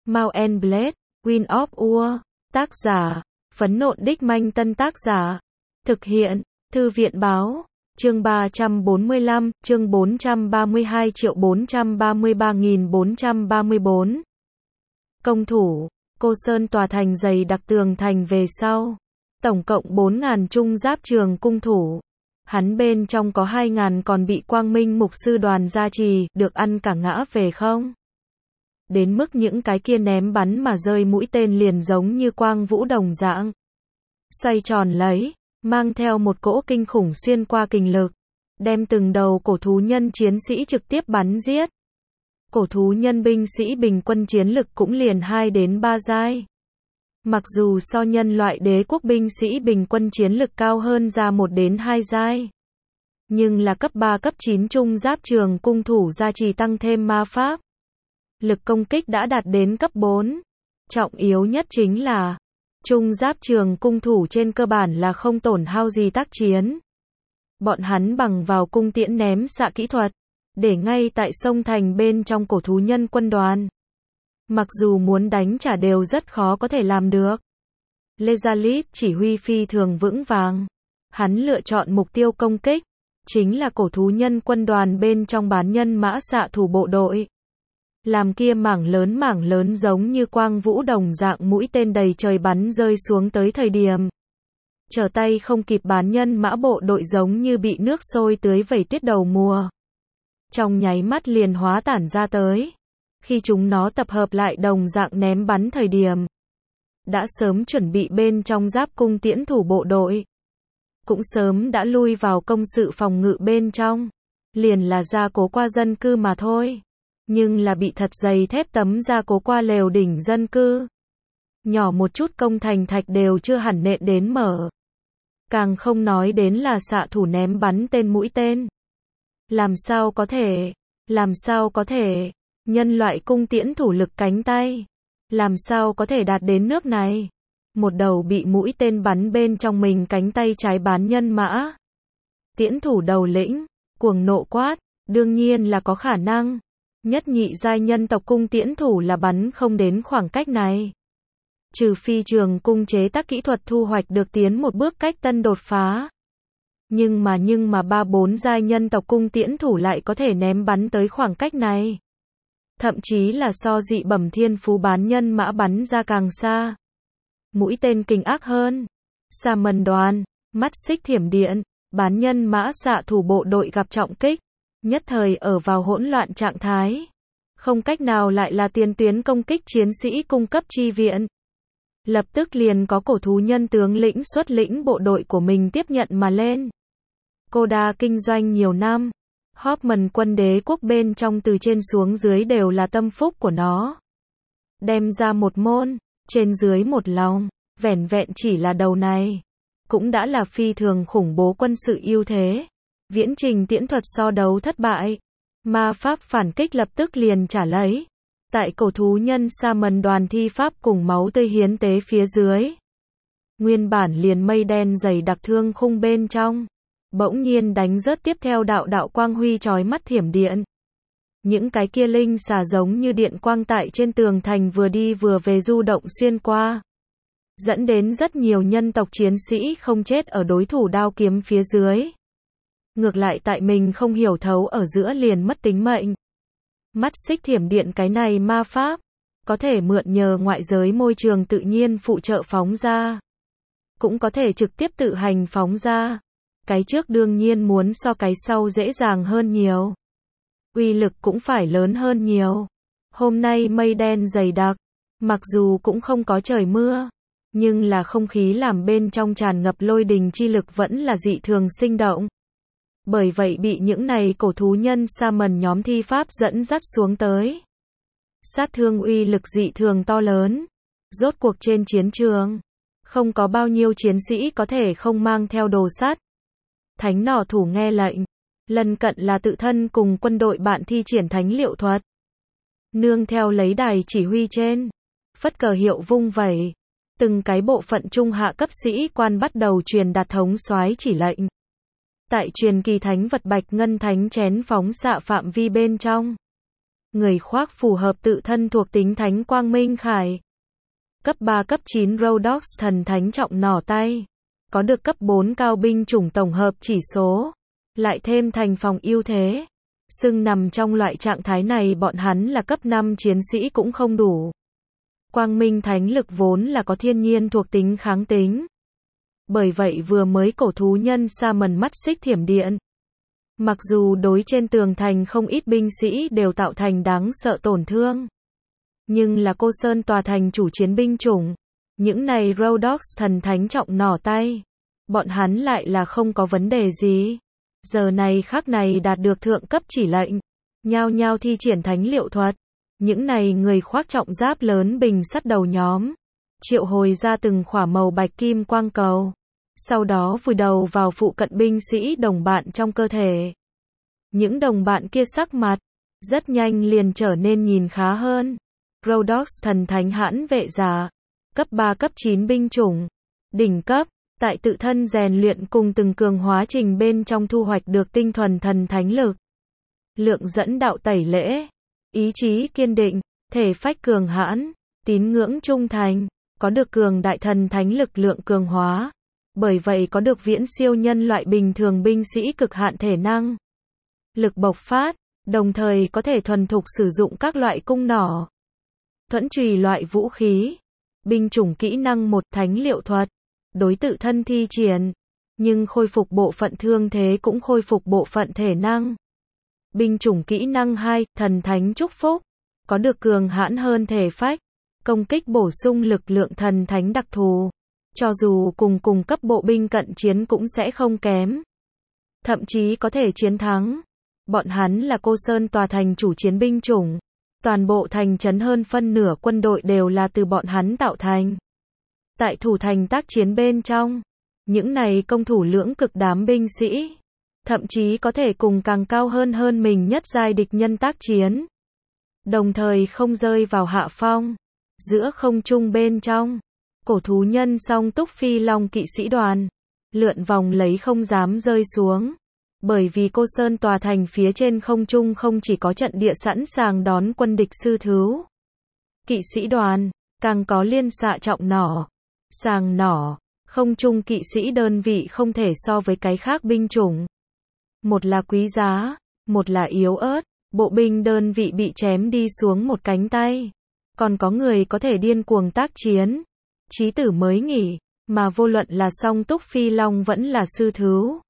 Mount and Blade, Wind of War. Tác giả, Phấn Nộn Đích Manh Tân. Tác giả, thực hiện, Thư viện Báo. Chương 345, chương 432.433.434. Công thủ, Cô Sơn tòa thành dày đặc tường thành về sau. Tổng cộng 4.000 trung giáp trường cung thủ. Hắn bên trong có 2.000 còn bị Quang Minh mục sư đoàn gia trì, được ăn cả ngã về không? Đến mức những cái kia ném bắn mà rơi mũi tên liền giống như quang vũ đồng dạng. Xoay tròn lấy, mang theo một cỗ kinh khủng xuyên qua kình lực, đem từng đầu cổ thú nhân chiến sĩ trực tiếp bắn giết. Cổ thú nhân binh sĩ bình quân chiến lực cũng liền 2 đến 3 giai. Mặc dù so nhân loại đế quốc binh sĩ bình quân chiến lực cao hơn ra 1 đến 2 giai. Nhưng là cấp 3 cấp 9 trung giáp trường cung thủ gia trì tăng thêm ma pháp. Lực công kích đã đạt đến cấp 4. Trọng yếu nhất chính là, trung giáp trường cung thủ trên cơ bản là không tổn hao gì tác chiến. Bọn hắn bằng vào cung tiễn ném xạ kỹ thuật, để ngay tại sông thành bên trong cổ thú nhân quân đoàn. Mặc dù muốn đánh trả đều rất khó có thể làm được. Lezalit chỉ huy phi thường vững vàng. Hắn lựa chọn mục tiêu công kích, chính là cổ thú nhân quân đoàn bên trong bán nhân mã xạ thủ bộ đội. Làm kia mảng lớn giống như quang vũ đồng dạng mũi tên đầy trời bắn rơi xuống tới thời điểm. Trở tay không kịp bán nhân mã bộ đội giống như bị nước sôi tưới vẩy tiết đầu mùa. Trong nháy mắt liền hóa tản ra tới. Khi chúng nó tập hợp lại đồng dạng ném bắn thời điểm, đã sớm chuẩn bị bên trong giáp cung tiễn thủ bộ đội. Cũng sớm đã lui vào công sự phòng ngự bên trong. Liền là gia cố qua dân cư mà thôi. Nhưng là bị thật dày thép tấm gia cố qua lều đỉnh dân cư. Nhỏ một chút công thành thạch đều chưa hẳn nện đến mở. Càng không nói đến là xạ thủ ném bắn tên mũi tên. Làm sao có thể, nhân loại cung tiễn thủ lực cánh tay. Làm sao có thể đạt đến nước này. Một đầu bị mũi tên bắn bên trong mình cánh tay trái bán nhân mã. Tiễn thủ đầu lĩnh, cuồng nộ quát, đương nhiên là có khả năng. Nhất nhị giai nhân tộc cung tiễn thủ là bắn không đến khoảng cách này. Trừ phi trường cung chế tác kỹ thuật thu hoạch được tiến một bước cách tân đột phá. Nhưng mà 3-4 giai nhân tộc cung tiễn thủ lại có thể ném bắn tới khoảng cách này. Thậm chí là so dị bẩm thiên phú bán nhân mã bắn ra càng xa. Mũi tên kinh ác hơn. Sa mần đoàn, mắt xích thiểm điện, bán nhân mã xạ thủ bộ đội gặp trọng kích. Nhất thời ở vào hỗn loạn trạng thái. Không cách nào lại là tiền tuyến công kích chiến sĩ cung cấp chi viện. Lập tức liền có cổ thú nhân tướng lĩnh xuất lĩnh bộ đội của mình tiếp nhận mà lên. Koda kinh doanh nhiều năm. Hoffman quân đế quốc bên trong từ trên xuống dưới đều là tâm phúc của nó. Đem ra một môn, trên dưới một lòng, vẻn vẹn chỉ là đầu này. Cũng đã là phi thường khủng bố quân sự ưu thế. Viễn trình tiễn thuật so đấu thất bại. Ma pháp phản kích lập tức liền trả lấy. Tại cổ thú nhân sa mần đoàn thi pháp cùng máu tươi hiến tế phía dưới. Nguyên bản liền mây đen dày đặc thương khung bên trong. Bỗng nhiên đánh rớt tiếp theo đạo quang huy chói mắt thiểm điện. Những cái kia linh xà giống như điện quang tại trên tường thành vừa đi vừa về du động xuyên qua. Dẫn đến rất nhiều nhân tộc chiến sĩ không chết ở đối thủ đao kiếm phía dưới. Ngược lại tại mình không hiểu thấu ở giữa liền mất tính mệnh. Mắt xích thiểm điện cái này ma pháp, có thể mượn nhờ ngoại giới môi trường tự nhiên phụ trợ phóng ra. Cũng có thể trực tiếp tự hành phóng ra. Cái trước đương nhiên muốn so cái sau dễ dàng hơn nhiều. Uy lực cũng phải lớn hơn nhiều. Hôm nay mây đen dày đặc, mặc dù cũng không có trời mưa, nhưng là không khí làm bên trong tràn ngập lôi đình chi lực vẫn là dị thường sinh động. Bởi vậy bị những này cổ thú nhân sa mần nhóm thi pháp dẫn dắt xuống tới. Sát thương uy lực dị thường to lớn. Rốt cuộc trên chiến trường, không có bao nhiêu chiến sĩ có thể không mang theo đồ sắt. Thánh nỏ thủ nghe lệnh. Lần cận là tự thân cùng quân đội bạn thi triển thánh liệu thuật. Nương theo lấy đài chỉ huy trên. Phất cờ hiệu vung vẩy. Từng cái bộ phận trung hạ cấp sĩ quan bắt đầu truyền đạt thống soái chỉ lệnh. Tại truyền kỳ thánh vật bạch ngân thánh chén phóng xạ phạm vi bên trong. Người khoác phù hợp tự thân thuộc tính thánh quang minh khải. Cấp 3 cấp 9 Rhodox thần thánh trọng nỏ tay. Có được cấp 4 cao binh chủng tổng hợp chỉ số. Lại thêm thành phòng ưu thế. Xưng nằm trong loại trạng thái này bọn hắn là cấp 5 chiến sĩ cũng không đủ. Quang minh thánh lực vốn là có thiên nhiên thuộc tính kháng tính. Bởi vậy vừa mới cổ thú nhân Summon mắt xích thiểm điện. Mặc dù đối trên tường thành không ít binh sĩ đều tạo thành đáng sợ tổn thương. Nhưng là Cô Sơn tòa thành chủ chiến binh chủng. Những này Rhodox thần thánh trọng nỏ tay. Bọn hắn lại là không có vấn đề gì. Giờ này khắc này đạt được thượng cấp chỉ lệnh. Nhao nhao thi triển thánh liệu thuật. Những này người khoác trọng giáp lớn bình sắt đầu nhóm. Triệu hồi ra từng khỏa màu bạch kim quang cầu. Sau đó vùi đầu vào phụ cận binh sĩ đồng bạn trong cơ thể. Những đồng bạn kia sắc mặt. Rất nhanh liền trở nên nhìn khá hơn. Rhodox thần thánh hãn vệ giả. Cấp 3 cấp 9 binh chủng. Đỉnh cấp. Tại tự thân rèn luyện cùng từng cường hóa trình bên trong thu hoạch được tinh thuần thần thánh lực. Lượng dẫn đạo tẩy lễ. Ý chí kiên định. Thể phách cường hãn. Tín ngưỡng trung thành. Có được cường đại thần thánh lực lượng cường hóa. Bởi vậy có được viễn siêu nhân loại bình thường binh sĩ cực hạn thể năng. Lực bộc phát. Đồng thời có thể thuần thục sử dụng các loại cung nỏ. Thuẫn chùy loại vũ khí. Binh chủng kỹ năng 1 thánh liệu thuật. Đối tự thân thi triển. Nhưng khôi phục bộ phận thương thế cũng khôi phục bộ phận thể năng. Binh chủng kỹ năng 2 thần thánh chúc phúc. Có được cường hãn hơn thể phách. Công kích bổ sung lực lượng thần thánh đặc thù. Cho dù cùng cấp bộ binh cận chiến cũng sẽ không kém. Thậm chí có thể chiến thắng. Bọn hắn là Cô Sơn tòa thành chủ chiến binh chủng. Toàn bộ thành trấn hơn phân nửa quân đội đều là từ bọn hắn tạo thành. Tại thủ thành tác chiến bên trong, những này công thủ lưỡng cực đám binh sĩ, thậm chí có thể cùng càng cao hơn mình nhất giai địch nhân tác chiến. Đồng thời không rơi vào hạ phong. Giữa không trung bên trong, cổ thú nhân song túc phi long kỵ sĩ đoàn, lượn vòng lấy không dám rơi xuống. Bởi vì Cô Sơn tòa thành phía trên không trung không chỉ có trận địa sẵn sàng đón quân địch sư thứu. Kỵ sĩ đoàn, càng có liên xạ trọng nỏ, sàng nỏ, không trung kỵ sĩ đơn vị không thể so với cái khác binh chủng. Một là quý giá, một là yếu ớt, bộ binh đơn vị bị chém đi xuống một cánh tay. Còn có người có thể điên cuồng tác chiến. Chí tử mới nghỉ, mà vô luận là song túc phi long vẫn là sư thứu.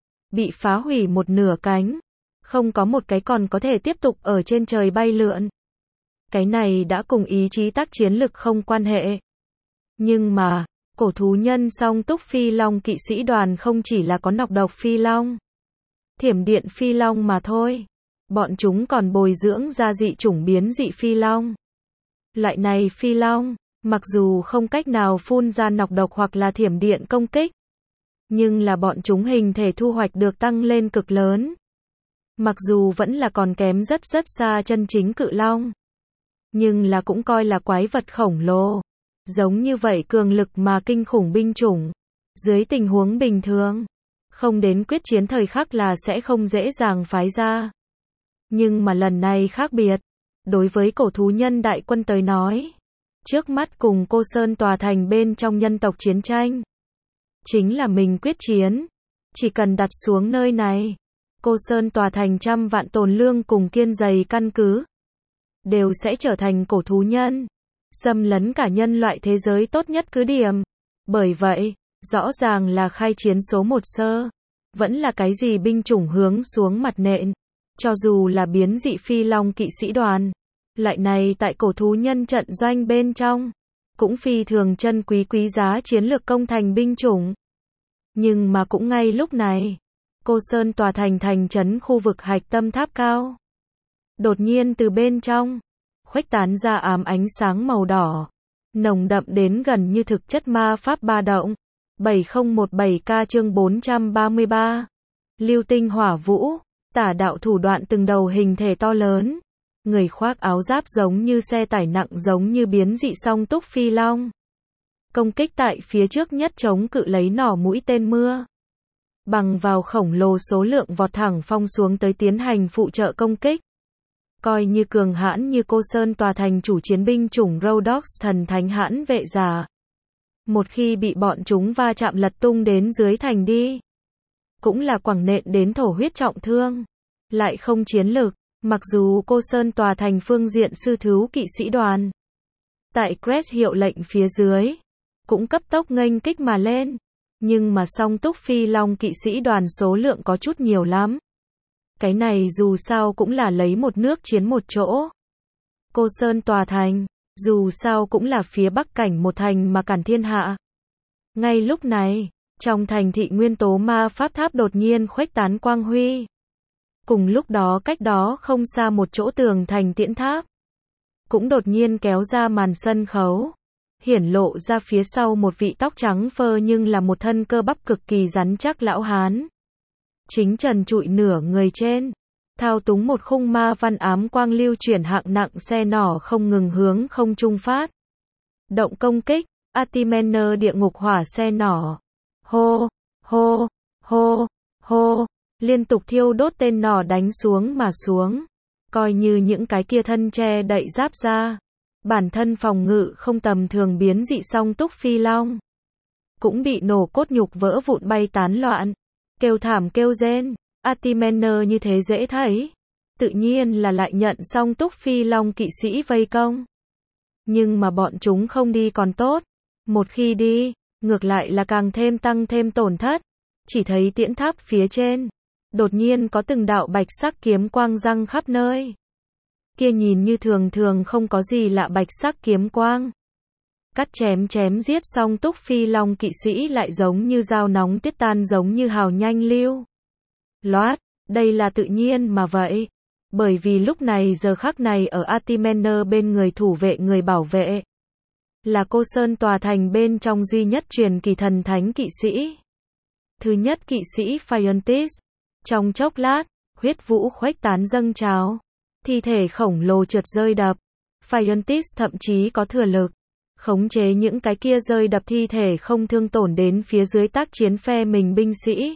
Bị phá hủy một nửa cánh. Không có một cái còn có thể tiếp tục ở trên trời bay lượn. Cái này đã cùng ý chí tác chiến lực không quan hệ. Nhưng mà, cổ thú nhân song túc phi long kỵ sĩ đoàn không chỉ là có nọc độc phi long, thiểm điện phi long mà thôi. Bọn chúng còn bồi dưỡng ra dị chủng biến dị phi long. Loại này phi long, mặc dù không cách nào phun ra nọc độc hoặc là thiểm điện công kích, nhưng là bọn chúng hình thể thu hoạch được tăng lên cực lớn. Mặc dù vẫn là còn kém rất xa chân chính cự long, nhưng là cũng coi là quái vật khổng lồ. Giống như vậy cường lực mà kinh khủng binh chủng, dưới tình huống bình thường, không đến quyết chiến thời khắc là sẽ không dễ dàng phái ra. Nhưng mà lần này khác biệt. Đối với cổ thú nhân đại quân tới nói, trước mắt cùng Cô Sơn tòa thành bên trong nhân tộc chiến tranh, chính là mình quyết chiến. Chỉ cần đặt xuống nơi này, Cô Sơn tòa thành trăm vạn tồn lương cùng kiên dày căn cứ, đều sẽ trở thành cổ thú nhân, xâm lấn cả nhân loại thế giới tốt nhất cứ điểm. Bởi vậy, rõ ràng là khai chiến số 1 sơ, vẫn là cái gì binh chủng hướng xuống mặt nện. Cho dù là biến dị phi long kỵ sĩ đoàn, loại này tại cổ thú nhân trận doanh bên trong, cũng phi thường chân quý giá chiến lược công thành binh chủng. Nhưng mà cũng ngay lúc này, Cô Sơn tòa thành thành trấn khu vực hạch tâm tháp cao. Đột nhiên từ bên trong, khuếch tán ra ám ánh sáng màu đỏ, nồng đậm đến gần như thực chất ma pháp ba động. 7017K chương 433. Lưu tinh hỏa vũ, tả đạo thủ đoạn từng đầu hình thể to lớn. Người khoác áo giáp giống như xe tải nặng giống như biến dị song túc phi long. Công kích tại phía trước nhất chống cự lấy nỏ mũi tên mưa. Bằng vào khổng lồ số lượng vọt thẳng phong xuống tới tiến hành phụ trợ công kích. Coi như cường hãn như Cô Sơn tòa thành chủ chiến binh chủng Rhodoks thần thánh hãn vệ giả. Một khi bị bọn chúng va chạm lật tung đến dưới thành đi, cũng là quẳng nện đến thổ huyết trọng thương. Lại không chiến lực, mặc dù Cô Sơn tòa thành phương diện sư thứu kỵ sĩ đoàn, tại Crest hiệu lệnh phía dưới, cũng cấp tốc nghênh kích mà lên. Nhưng mà song túc phi long kỵ sĩ đoàn số lượng có chút nhiều lắm. Cái này dù sao cũng là lấy một nước chiến một chỗ. Cô Sơn tòa thành, dù sao cũng là phía bắc cảnh một thành mà cản thiên hạ. Ngay lúc này, trong thành thị nguyên tố ma pháp tháp đột nhiên khuếch tán quang huy. Cùng lúc đó cách đó không xa một chỗ tường thành tiễn tháp, cũng đột nhiên kéo ra màn sân khấu. Hiển lộ ra phía sau một vị tóc trắng phơ nhưng là một thân cơ bắp cực kỳ rắn chắc lão hán. Chính trần trụi nửa người trên, thao túng một khung ma văn ám quang lưu chuyển hạng nặng xe nỏ không ngừng hướng không trung phát động công kích. Artimener địa ngục hỏa xe nỏ. Hô, hô, hô, hô, liên tục thiêu đốt tên nỏ đánh xuống mà xuống. Coi như những cái kia thân che đậy giáp ra, bản thân phòng ngự không tầm thường biến dị song túc phi long, cũng bị nổ cốt nhục vỡ vụn bay tán loạn. Kêu thảm kêu rên, Artimener như thế dễ thấy. Tự nhiên là lại nhận song túc phi long kỵ sĩ vây công. Nhưng mà bọn chúng không đi còn tốt. Một khi đi, ngược lại là càng thêm tăng thêm tổn thất. Chỉ thấy tiễn tháp phía trên, đột nhiên có từng đạo bạch sắc kiếm quang răng khắp nơi. Kia nhìn như thường thường không có gì lạ bạch sắc kiếm quang. Cắt chém giết xong túc phi long kỵ sĩ lại giống như dao nóng tiết tan giống như hào nhanh lưu loát. Đây là tự nhiên mà vậy. Bởi vì lúc này giờ khắc này ở Artimener bên người thủ vệ người bảo vệ, là Cô Sơn tòa thành bên trong duy nhất truyền kỳ thần thánh kỵ sĩ. Thứ nhất kỵ sĩ Phiontis. Trong chốc lát, huyết vũ khuếch tán dâng trào. Thi thể khổng lồ trượt rơi đập. Phiontis thậm chí có thừa lực khống chế những cái kia rơi đập thi thể không thương tổn đến phía dưới tác chiến phe mình binh sĩ.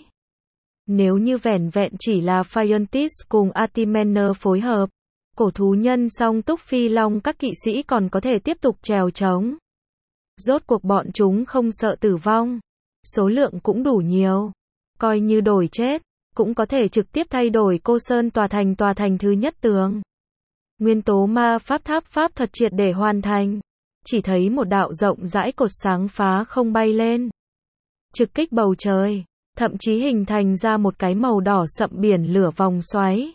Nếu như vẻn vẹn chỉ là Phiontis cùng Artimener phối hợp, cổ thú nhân song túc phi long các kỵ sĩ còn có thể tiếp tục trèo trống. Rốt cuộc bọn chúng không sợ tử vong, số lượng cũng đủ nhiều, coi như đổi chết, cũng có thể trực tiếp thay đổi Cô Sơn tòa thành thứ nhất tường. Nguyên tố ma pháp tháp pháp thuật triệt để hoàn thành. Chỉ thấy một đạo rộng rãi cột sáng phá không bay lên, trực kích bầu trời, thậm chí hình thành ra một cái màu đỏ sậm biển lửa vòng xoáy.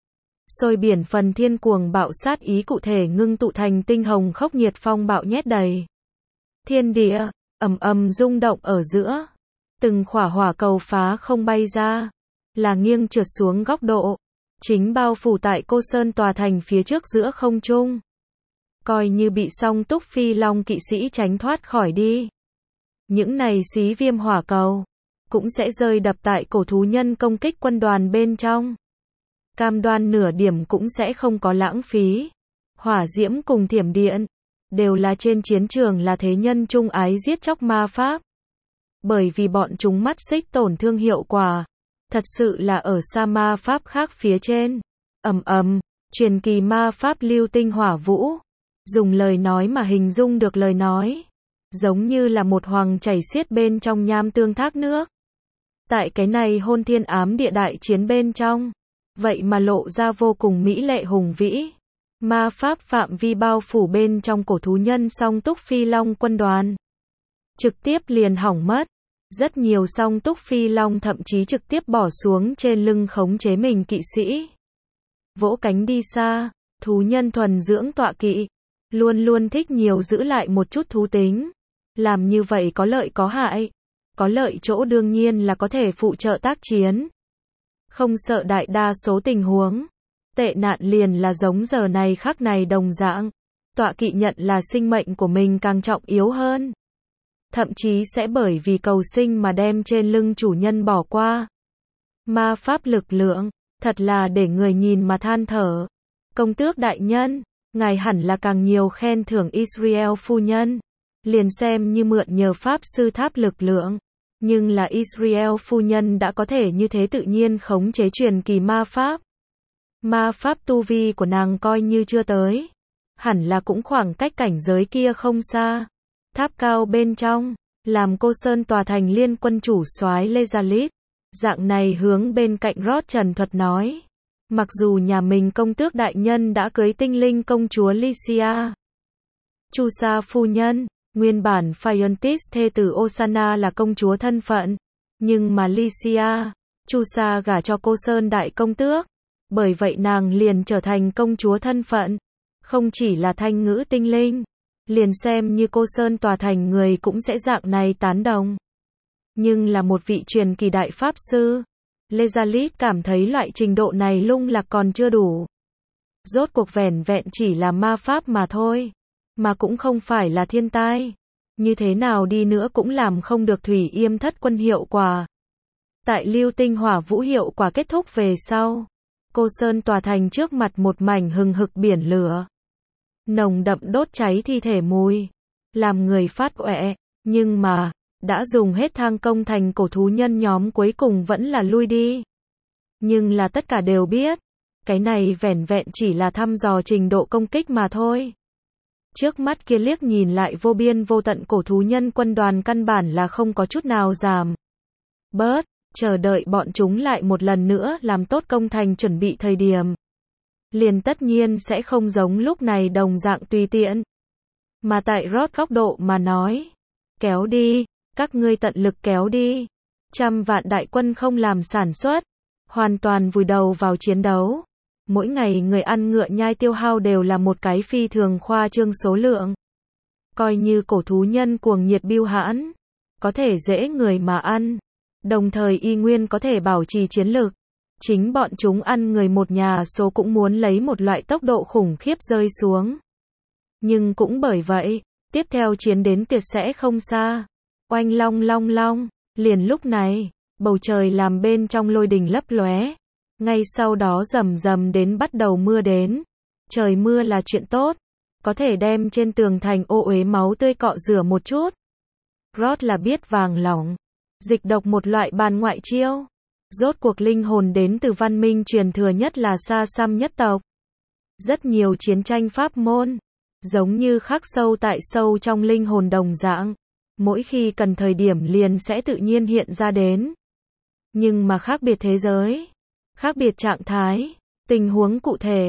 Sôi biển phần thiên cuồng bạo sát ý cụ thể ngưng tụ thành tinh hồng khốc nhiệt phong bạo nhét đầy. Thiên địa, ầm ầm rung động ở giữa. Từng khỏa hỏa cầu phá không bay ra, là nghiêng trượt xuống góc độ, chính bao phủ tại Cô Sơn tòa thành phía trước giữa không trung. Coi như bị song túc phi long kỵ sĩ tránh thoát khỏi đi. Những này xí viêm hỏa cầu, cũng sẽ rơi đập tại cổ thú nhân công kích quân đoàn bên trong. Cam đoan nửa điểm cũng sẽ không có lãng phí. Hỏa diễm cùng thiểm điện, đều là trên chiến trường là thế nhân trung ái giết chóc ma pháp. Bởi vì bọn chúng mắt xích tổn thương hiệu quả, thật sự là ở xa ma pháp khác phía trên. Truyền kỳ ma pháp lưu tinh hỏa vũ. Dùng lời nói mà hình dung được lời nói, giống như là một hoàng chảy xiết bên trong nham tương thác nước. Tại cái này hôn thiên ám địa đại chiến bên trong, vậy mà lộ ra vô cùng mỹ lệ hùng vĩ. Ma pháp phạm vi bao phủ bên trong cổ thú nhân song túc phi long quân đoàn, trực tiếp liền hỏng mất. Rất nhiều song túc phi long thậm chí trực tiếp bỏ xuống trên lưng khống chế mình kỵ sĩ. Vỗ cánh đi xa, thú nhân thuần dưỡng tọa kỵ, luôn luôn thích nhiều giữ lại một chút thú tính. Làm như vậy có lợi có hại. Có lợi chỗ đương nhiên là có thể phụ trợ tác chiến, không sợ đại đa số tình huống. Tệ nạn liền là giống giờ này khắc này đồng dạng. Tọa kỵ nhận là sinh mệnh của mình càng trọng yếu hơn. Thậm chí sẽ bởi vì cầu sinh mà đem trên lưng chủ nhân bỏ qua. Ma pháp lực lượng, thật là để người nhìn mà than thở. Công tước đại nhân, ngài hẳn là càng nhiều khen thưởng Israel phu nhân. Liền xem như mượn nhờ pháp sư tháp lực lượng. Nhưng là Israel phu nhân đã có thể như thế tự nhiên khống chế truyền kỳ ma pháp. Ma pháp tu vi của nàng coi như chưa tới. Hẳn là cũng khoảng cách cảnh giới kia không xa. Tháp cao bên trong, làm Cô Sơn tòa thành liên quân chủ soái Lezalit. Dạng này hướng bên cạnh Rod trần thuật nói. Mặc dù nhà mình công tước đại nhân đã cưới tinh linh công chúa Lycia. Chusa phu nhân, nguyên bản Phiontis thê tử Osana là công chúa thân phận. Nhưng mà Lycia, Chusa gả cho Cô Sơn đại công tước. Bởi vậy nàng liền trở thành công chúa thân phận. Không chỉ là thanh ngữ tinh linh. Liền xem như Cô Sơn tòa thành người cũng sẽ dạng này tán đồng. Nhưng là một vị truyền kỳ đại pháp sư. Lezalit cảm thấy loại trình độ này lung lạc còn chưa đủ. Rốt cuộc vẻn vẹn chỉ là ma pháp mà thôi. Mà cũng không phải là thiên tai. Như thế nào đi nữa cũng làm không được thủy yêm thất quân hiệu quả. Tại lưu tinh hỏa vũ hiệu quả kết thúc về sau. Cô Sơn tòa thành trước mặt một mảnh hừng hực biển lửa. Nồng đậm đốt cháy thi thể mùi. Làm người phát uể. Nhưng mà, đã dùng hết thang công thành cổ thú nhân nhóm cuối cùng vẫn là lui đi. Nhưng là tất cả đều biết. Cái này vẻn vẹn chỉ là thăm dò trình độ công kích mà thôi. Trước mắt kia liếc nhìn lại vô biên vô tận cổ thú nhân quân đoàn căn bản là không có chút nào giảm bớt, chờ đợi bọn chúng lại một lần nữa làm tốt công thành chuẩn bị thời điểm. Liền tất nhiên sẽ không giống lúc này đồng dạng tùy tiện. Mà tại Rod góc độ mà nói, kéo đi, các ngươi tận lực kéo đi. 100 vạn đại quân không làm sản xuất, hoàn toàn vùi đầu vào chiến đấu. Mỗi ngày người ăn ngựa nhai tiêu hao đều là một cái phi thường khoa trương số lượng. Coi như cổ thú nhân cuồng nhiệt bưu hãn, có thể dễ người mà ăn, đồng thời y nguyên có thể bảo trì chiến lực. Chính bọn chúng ăn người một nhà số cũng muốn lấy một loại tốc độ khủng khiếp rơi xuống. Nhưng cũng bởi vậy, tiếp theo chiến đến tuyệt sẽ không xa. Oanh long long long, liền lúc này, bầu trời làm bên trong lôi đình lấp lóe. Ngay sau đó rầm rầm đến bắt đầu mưa đến. Trời mưa là chuyện tốt, có thể đem trên tường thành ô uế máu tươi cọ rửa một chút. Rod là biết vàng lỏng, dịch độc một loại bàn ngoại chiêu. Rốt cuộc linh hồn đến từ văn minh truyền thừa nhất là Sa Sam nhất tộc. Rất nhiều chiến tranh pháp môn, giống như khắc sâu tại sâu trong linh hồn đồng dạng. Mỗi khi cần thời điểm liền sẽ tự nhiên hiện ra đến. Nhưng mà khác biệt thế giới, khác biệt trạng thái, tình huống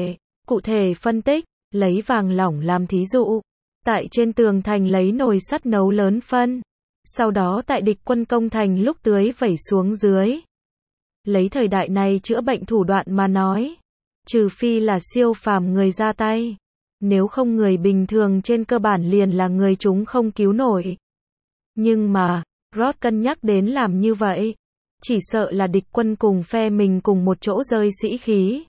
cụ thể phân tích, lấy vàng lỏng làm thí dụ. Tại trên tường thành lấy nồi sắt nấu lớn phân. Sau đó tại địch quân công thành lúc tưới vẩy xuống dưới. Lấy thời đại này chữa bệnh thủ đoạn mà nói. Trừ phi là siêu phàm người ra tay. Nếu không người bình thường trên cơ bản liền là người chúng không cứu nổi. Nhưng mà, Rod cân nhắc đến làm như vậy. Chỉ sợ là địch quân cùng phe mình cùng một chỗ rơi sĩ khí.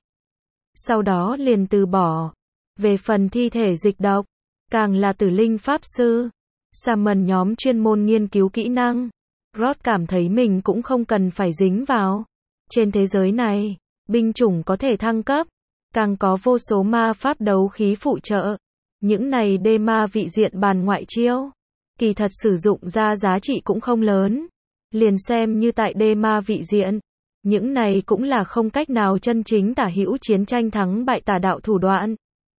Sau đó liền từ bỏ. Về phần thi thể dịch độc, càng là tử linh pháp sư, Shaman nhóm chuyên môn nghiên cứu kỹ năng. Rod cảm thấy mình cũng không cần phải dính vào. Trên thế giới này, binh chủng có thể thăng cấp, càng có vô số ma pháp đấu khí phụ trợ. Những này đê ma vị diện bàn ngoại chiêu, kỳ thật sử dụng ra giá trị cũng không lớn. Liền xem như tại đê ma vị diện, những này cũng là không cách nào chân chính tả hữu chiến tranh thắng bại tà đạo thủ đoạn.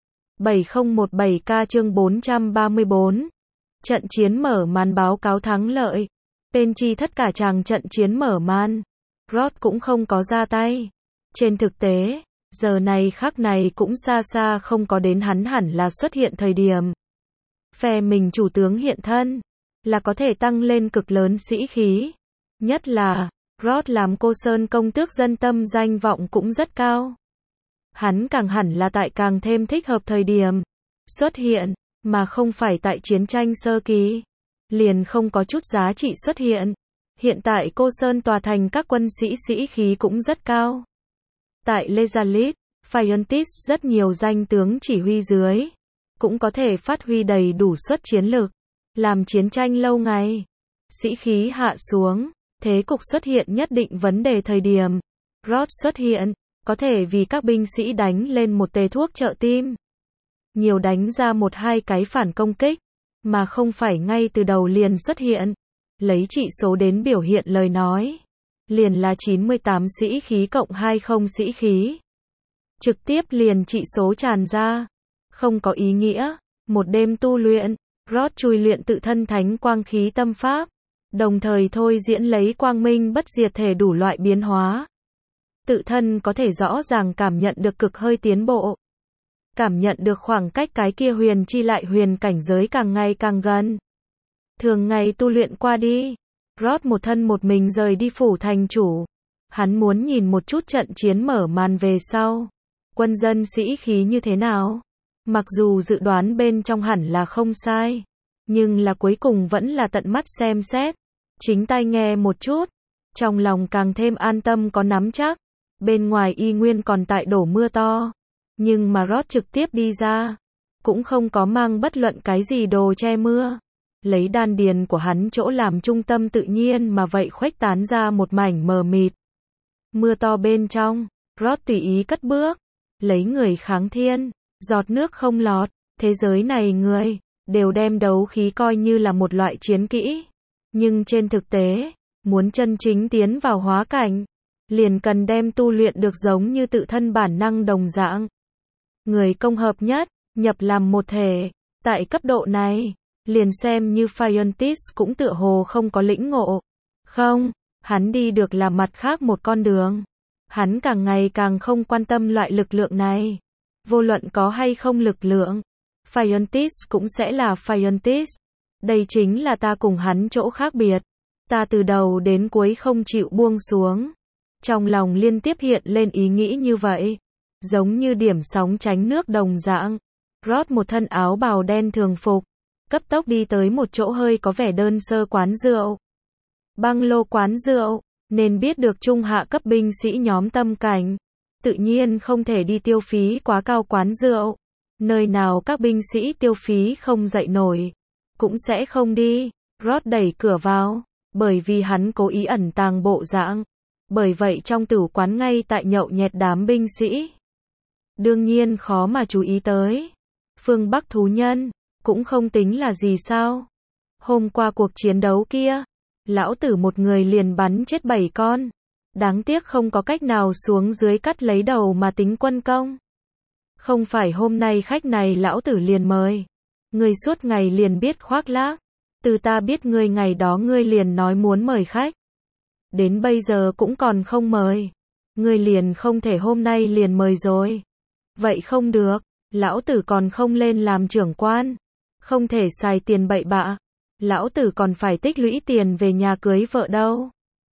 7017K chương 434. Trận chiến mở màn báo cáo thắng lợi. Bên chi tất cả chàng trận chiến mở màn. Rod cũng không có ra tay. Trên thực tế, giờ này khắc này cũng xa xa không có đến hắn hẳn là xuất hiện thời điểm. Phe mình chủ tướng hiện thân, là có thể tăng lên cực lớn sĩ khí. Nhất là, Rod làm Cô Sơn công tước dân tâm danh vọng cũng rất cao. Hắn càng hẳn là tại càng thêm thích hợp thời điểm xuất hiện, mà không phải tại chiến tranh sơ kỳ. Liền không có chút giá trị xuất hiện. Hiện tại Cô Sơn tòa thành các quân sĩ khí cũng rất cao. Tại Lezalit, Phiontis rất nhiều danh tướng chỉ huy dưới, cũng có thể phát huy đầy đủ suất chiến lực, làm chiến tranh lâu ngày. Sĩ khí hạ xuống, thế cục xuất hiện nhất định vấn đề thời điểm. Rod xuất hiện, có thể vì các binh sĩ đánh lên một tề thuốc trợ tim. Nhiều đánh ra một hai cái phản công kích, mà không phải ngay từ đầu liền xuất hiện. Lấy trị số đến biểu hiện lời nói, liền là 98 sĩ khí cộng 20 sĩ khí. trực tiếp liền trị số tràn ra. Không có ý nghĩa. Một đêm tu luyện, Rod chui luyện tự thân thánh quang khí tâm pháp, đồng thời thôi diễn lấy quang minh bất diệt thể đủ loại biến hóa. Tự thân có thể rõ ràng cảm nhận được cực hơi tiến bộ. Cảm nhận được khoảng cách cái kia huyền chi lại huyền cảnh giới càng ngày càng gần. Thường ngày tu luyện qua đi, Rod một thân một mình rời đi phủ thành chủ. Hắn muốn nhìn một chút trận chiến mở màn về sau. Quân dân sĩ khí như thế nào? Mặc dù dự đoán bên trong hẳn là không sai, nhưng là cuối cùng vẫn là tận mắt xem xét, chính tai nghe một chút, trong lòng càng thêm an tâm có nắm chắc. Bên ngoài y nguyên còn tại đổ mưa to, nhưng mà Rod trực tiếp đi ra, cũng không có mang bất luận cái gì đồ che mưa. Lấy đan điền của hắn chỗ làm trung tâm tự nhiên mà vậy khuếch tán ra một mảnh mờ mịt. Mưa to bên trong, Rod tùy ý cất bước, lấy người kháng thiên, giọt nước không lọt. Thế giới này người đều đem đấu khí coi như là một loại chiến kỹ, nhưng trên thực tế, muốn chân chính tiến vào hóa cảnh, liền cần đem tu luyện được giống như tự thân bản năng đồng dạng. Người công hợp nhất, nhập làm một thể. Tại cấp độ này, liền xem như Phiontis cũng tựa hồ không có lĩnh ngộ. Không, hắn đi được là mặt khác một con đường. Hắn càng ngày càng không quan tâm loại lực lượng này. Vô luận có hay không lực lượng, Phiontis cũng sẽ là Phiontis. Đây chính là ta cùng hắn chỗ khác biệt. Ta từ đầu đến cuối không chịu buông xuống. Trong lòng liên tiếp hiện lên ý nghĩ như vậy. Giống như điểm sóng tránh nước đồng dạng. Rod một thân áo bào đen thường phục, cấp tốc đi tới một chỗ hơi có vẻ đơn sơ quán rượu. Băng lô quán rượu, nên biết được trung hạ cấp binh sĩ nhóm tâm cảnh. Tự nhiên không thể đi tiêu phí quá cao quán rượu. Nơi nào các binh sĩ tiêu phí không dậy nổi, cũng sẽ không đi. Rod đẩy cửa vào, bởi vì hắn cố ý ẩn tàng bộ dạng. Bởi vậy trong tử quán ngay tại nhậu nhẹt đám binh sĩ. Đương nhiên khó mà chú ý tới. Phương Bắc thú nhân, cũng không tính là gì sao. Hôm qua cuộc chiến đấu kia, lão tử một người liền bắn chết 7 con. Đáng tiếc không có cách nào xuống dưới cắt lấy đầu mà tính quân công. Không phải hôm nay khách này lão tử liền mời. Ngươi suốt ngày liền biết khoác lác. Từ ta biết ngươi ngày đó ngươi liền nói muốn mời khách. Đến bây giờ cũng còn không mời. Ngươi liền không thể hôm nay liền mời rồi. Vậy không được, lão tử còn không lên làm trưởng quan. Không thể xài tiền bậy bạ. Lão tử còn phải tích lũy tiền về nhà cưới vợ đâu.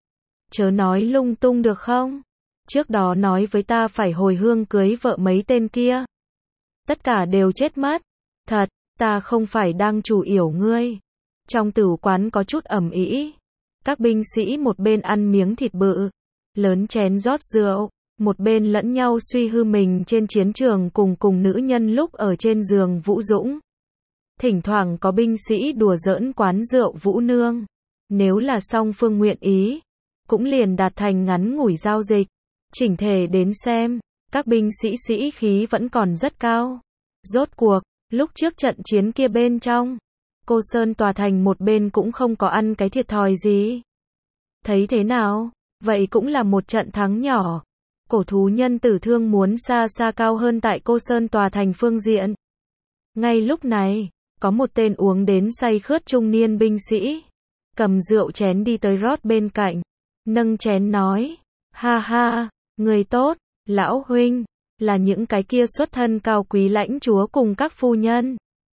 Chớ nói lung tung được không? Trước đó nói với ta phải hồi hương cưới vợ mấy tên kia. Tất cả đều chết mất. Thật, ta không phải đang chủ yểu ngươi. Trong tử quán có chút ầm ĩ. Các binh sĩ một bên ăn miếng thịt bự, lớn chén rót rượu, một bên lẫn nhau suy hư mình trên chiến trường cùng nữ nhân lúc ở trên giường vũ dũng. Thỉnh thoảng có binh sĩ đùa giỡn quán rượu vũ nương. Nếu là song phương nguyện ý, cũng liền đạt thành ngắn ngủi giao dịch. Chỉnh thể đến xem, các binh sĩ sĩ khí vẫn còn rất cao. Rốt cuộc, lúc trước trận chiến kia bên trong, Cô Sơn tòa thành một bên cũng không có ăn cái thiệt thòi gì. Thấy thế nào? Vậy cũng là một trận thắng nhỏ. Cổ thú nhân tử thương muốn xa xa cao hơn tại Cô Sơn tòa thành phương diện. Ngay lúc này, có một tên uống đến say khướt trung niên binh sĩ, cầm rượu chén đi tới Rod bên cạnh, nâng chén nói, ha ha, người tốt, lão huynh, là những cái kia xuất thân cao quý lãnh chúa cùng các phu nhân.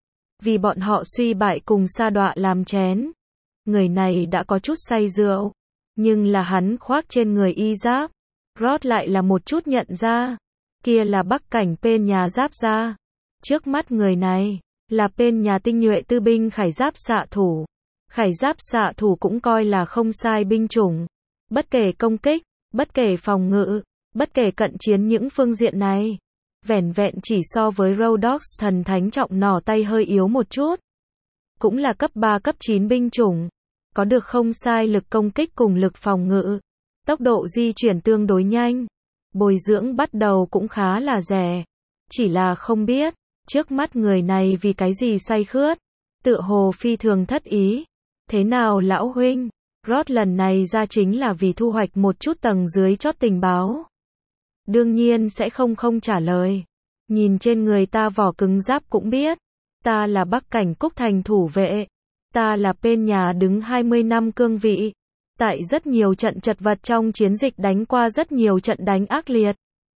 Vì bọn họ suy bại cùng sa đọa làm chén. Người này đã có chút say rượu, nhưng là hắn khoác trên người y giáp. Rod lại là một chút nhận ra, kia là Bắc cảnh bên nhà giáp ra. Trước mắt người này, là bên nhà tinh nhuệ tư binh khải giáp xạ thủ. Khải giáp xạ thủ cũng coi là không sai binh chủng. Bất kể công kích, bất kể phòng ngự, bất kể cận chiến những phương diện này, vẻn vẹn chỉ so với Rhodox thần thánh trọng nỏ tay hơi yếu một chút. Cũng là cấp 3 cấp 9 binh chủng. Có được không sai lực công kích cùng lực phòng ngự. Tốc độ di chuyển tương đối nhanh. Bồi dưỡng bắt đầu cũng khá là rẻ. Chỉ là không biết, trước mắt người này vì cái gì say khướt. Tựa hồ phi thường thất ý. Thế nào lão huynh? Rod lần này ra chính là vì thu hoạch một chút tầng dưới chót tình báo. Đương nhiên sẽ không trả lời. Nhìn trên người ta vỏ cứng giáp cũng biết. Ta là Bắc Cảnh Cúc Thành thủ vệ. Ta là bên nhà đứng 20 năm cương vị. Tại rất nhiều trận chật vật trong chiến dịch đánh qua rất nhiều trận đánh ác liệt.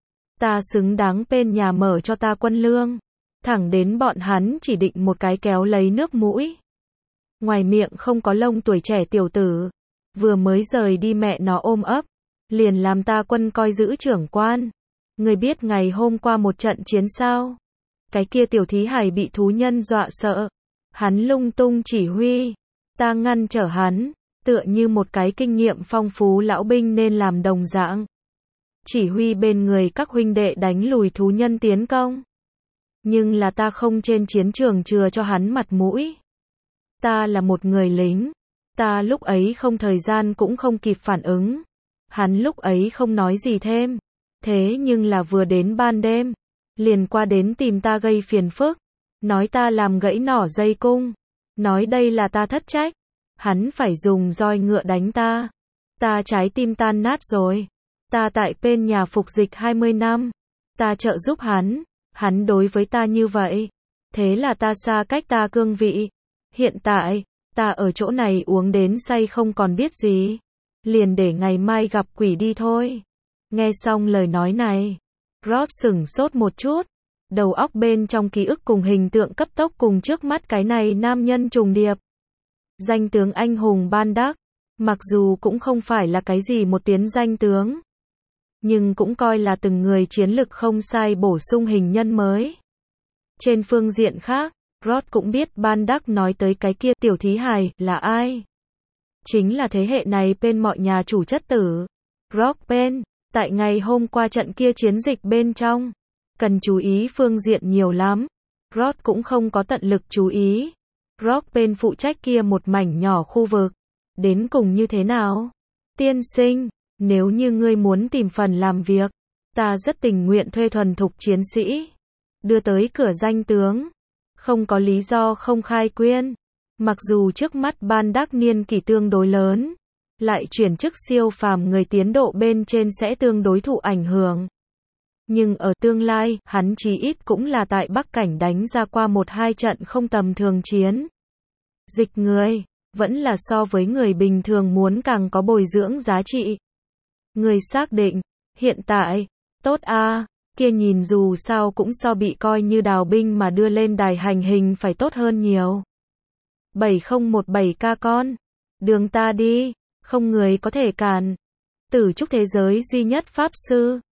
Ta xứng đáng bên nhà mở cho ta quân lương. Thẳng đến bọn hắn chỉ định một cái kéo lấy nước mũi. Ngoài miệng không có lông tuổi trẻ tiểu tử. Vừa mới rời đi mẹ nó ôm ấp. Liền làm ta quân coi giữ trưởng quan. Người biết ngày hôm qua một trận chiến sao? Cái kia tiểu thí hải bị thú nhân dọa sợ. Hắn lung tung chỉ huy. Ta ngăn trở hắn. Tựa như một cái kinh nghiệm phong phú lão binh nên làm đồng dạng. Chỉ huy bên người các huynh đệ đánh lùi thú nhân tiến công. Nhưng là ta không trên chiến trường chừa cho hắn mặt mũi. Ta là một người lính. Ta lúc ấy không thời gian cũng không kịp phản ứng. Hắn lúc ấy không nói gì thêm. Thế nhưng là vừa đến ban đêm. Liền qua đến tìm ta gây phiền phức. Nói ta làm gãy nỏ dây cung. Nói đây là ta thất trách. Hắn phải dùng roi ngựa đánh ta. Ta trái tim tan nát rồi. Ta tại bên nhà phục dịch 20 năm. Ta trợ giúp hắn. Hắn đối với ta như vậy. Thế là ta xa cách ta cương vị. Hiện tại, ta ở chỗ này uống đến say không còn biết gì. Liền để ngày mai gặp quỷ đi thôi. Nghe xong lời nói này. Rod sửng sốt một chút. Đầu óc bên trong ký ức cùng hình tượng cấp tốc cùng trước mắt cái này nam nhân trùng điệp. Danh tướng anh hùng Ban Đắc. Mặc dù cũng không phải là cái gì một tiếng danh tướng. Nhưng cũng coi là từng người chiến lực không sai bổ sung hình nhân mới. Trên phương diện khác, Rod cũng biết Ban Đắc nói tới cái kia tiểu thí hài là ai. Chính là thế hệ này bên mọi nhà chủ chất tử. Rock Ben, tại ngày hôm qua trận kia chiến dịch bên trong. Cần chú ý phương diện nhiều lắm. Rod cũng không có tận lực chú ý. Rock Ben phụ trách kia một mảnh nhỏ khu vực. Đến cùng như thế nào? Tiên sinh, nếu như ngươi muốn tìm phần làm việc, ta rất tình nguyện thuê thuần thục chiến sĩ. Đưa tới cửa danh tướng. Không có lý do không khai quyên. Mặc dù trước mắt Ban Đắc niên kỷ tương đối lớn, lại chuyển chức siêu phàm người tiến độ bên trên sẽ tương đối thụ ảnh hưởng. Nhưng ở tương lai, hắn chí ít cũng là tại Bắc Cảnh đánh ra qua 1-2 trận không tầm thường chiến. Dịch người, vẫn là so với người bình thường muốn càng có bồi dưỡng giá trị. Người xác định, hiện tại, tốt a, kia nhìn dù sao cũng so bị coi như đào binh mà đưa lên đài hành hình phải tốt hơn nhiều. 7017 con, đường ta đi, không người có thể cản. Tử trúc thế giới duy nhất pháp sư.